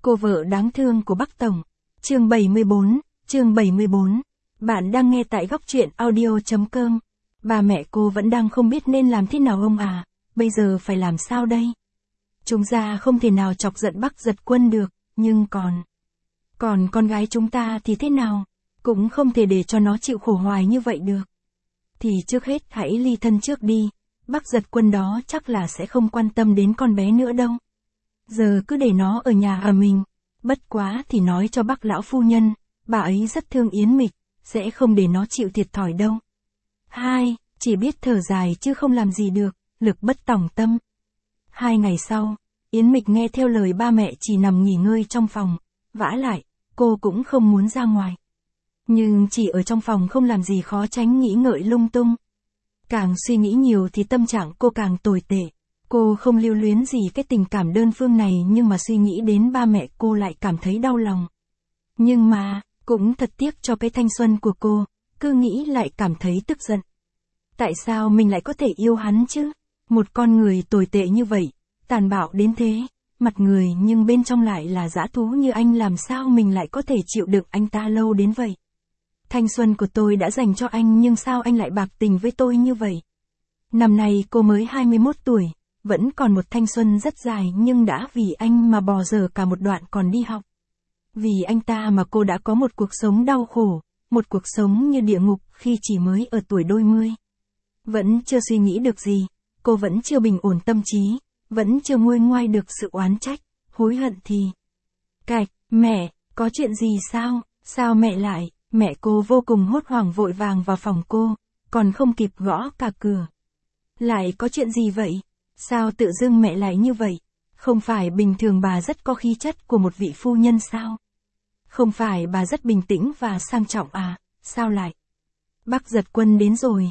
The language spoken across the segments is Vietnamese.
Cô vợ đáng thương của Bắc Tổng. Chương 74. Bạn đang nghe tại góc truyện audio.com. Ba mẹ cô vẫn đang không biết nên làm thế nào ông à, bây giờ phải làm sao đây? Chúng ta không thể nào chọc giận Bắc Giật Quân được, nhưng còn con gái chúng ta thì thế nào? Cũng không thể để cho nó chịu khổ hoài như vậy được. Thì trước hết hãy ly thân trước đi, Bắc Giật Quân đó chắc là sẽ không quan tâm đến con bé nữa đâu. Giờ cứ để nó ở nhà ở mình, bất quá thì nói cho bác lão phu nhân, bà ấy rất thương Yến Mịch, sẽ không để nó chịu thiệt thòi đâu. Hai, chỉ biết thở dài chứ không làm gì được, lực bất tòng tâm. 2 ngày sau, Yến Mịch nghe theo lời ba mẹ chỉ nằm nghỉ ngơi trong phòng, vả lại, cô cũng không muốn ra ngoài. Nhưng chỉ ở trong phòng không làm gì khó tránh nghĩ ngợi lung tung. Càng suy nghĩ nhiều thì tâm trạng cô càng tồi tệ. Cô không lưu luyến gì cái tình cảm đơn phương này nhưng mà suy nghĩ đến ba mẹ cô lại cảm thấy đau lòng. Nhưng mà, cũng thật tiếc cho cái thanh xuân của cô, cứ nghĩ lại cảm thấy tức giận. Tại sao mình lại có thể yêu hắn chứ? Một con người tồi tệ như vậy, tàn bạo đến thế, mặt người nhưng bên trong lại là dã thú như anh, làm sao mình lại có thể chịu đựng anh ta lâu đến vậy? Thanh xuân của tôi đã dành cho anh nhưng sao anh lại bạc tình với tôi như vậy? Năm nay cô mới 21 tuổi, vẫn còn một thanh xuân rất dài nhưng đã vì anh mà bỏ dở cả một đoạn còn đi học. Vì anh ta mà cô đã có một cuộc sống đau khổ, một cuộc sống như địa ngục khi chỉ mới ở tuổi đôi mươi. Vẫn chưa suy nghĩ được gì, cô vẫn chưa bình ổn tâm trí, vẫn chưa nguôi ngoai được sự oán trách, hối hận thì... Cạch, mẹ, có chuyện gì sao? Sao mẹ lại? Mẹ cô vô cùng hốt hoảng vội vàng vào phòng cô, còn không kịp gõ cả cửa. Lại có chuyện gì vậy? Sao tự dưng mẹ lại như vậy? Không phải bình thường bà rất có khí chất của một vị phu nhân sao? Không phải bà rất bình tĩnh và sang trọng à? Sao lại? Bắc Giật Quân đến rồi,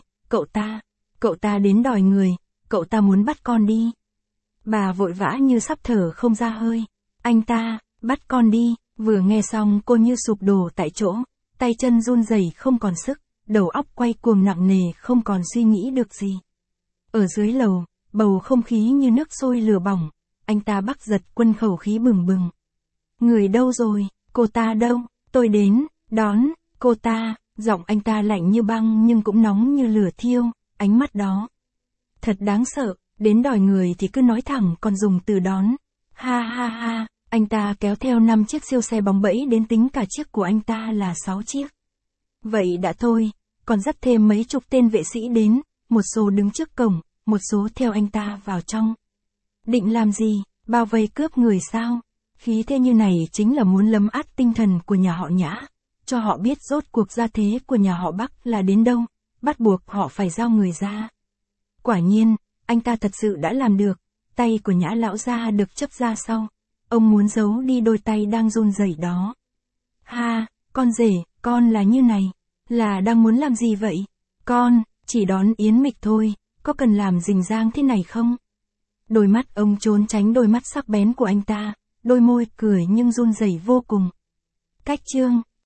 cậu ta đến đòi người, cậu ta muốn bắt con đi. Bà vội vã như sắp thở không ra hơi. Anh ta, bắt con đi, vừa nghe xong cô như sụp đổ tại chỗ, tay chân run rẩy không còn sức, đầu óc quay cuồng nặng nề không còn suy nghĩ được gì. Ở dưới lầu, bầu không khí như nước sôi lửa bỏng, anh ta Bắc Giật Quân khẩu khí bừng bừng. Người đâu rồi, cô ta đâu, tôi đến, đón, cô ta, giọng anh ta lạnh như băng nhưng cũng nóng như lửa thiêu, ánh mắt đó. Thật đáng sợ, đến đòi người thì cứ nói thẳng còn dùng từ đón. Ha ha ha, anh ta kéo theo 5 chiếc siêu xe bóng bẫy đến tính cả chiếc của anh ta là 6 chiếc. Vậy đã thôi, còn dắt thêm mấy chục tên vệ sĩ đến, một số đứng trước cổng, một số theo anh ta vào trong. Định làm gì, bao vây cướp người sao? Khí thế như này chính là muốn lấm át tinh thần của nhà họ Nhã, cho họ biết rốt cuộc gia thế của nhà họ Bắc là đến đâu, bắt buộc họ phải giao người ra. Quả nhiên, anh ta thật sự đã làm được, tay của Nhã lão gia được chấp ra sau. Ông muốn giấu đi đôi tay đang run rẩy đó. Ha, con rể, con là như này, là đang muốn làm gì vậy? Con, chỉ đón Yến Mịch thôi, có cần làm rình rang thế này không? Đôi mắt ông trốn tránh đôi mắt sắc bén của anh ta, đôi môi cười nhưng run rẩy vô cùng. Cách chương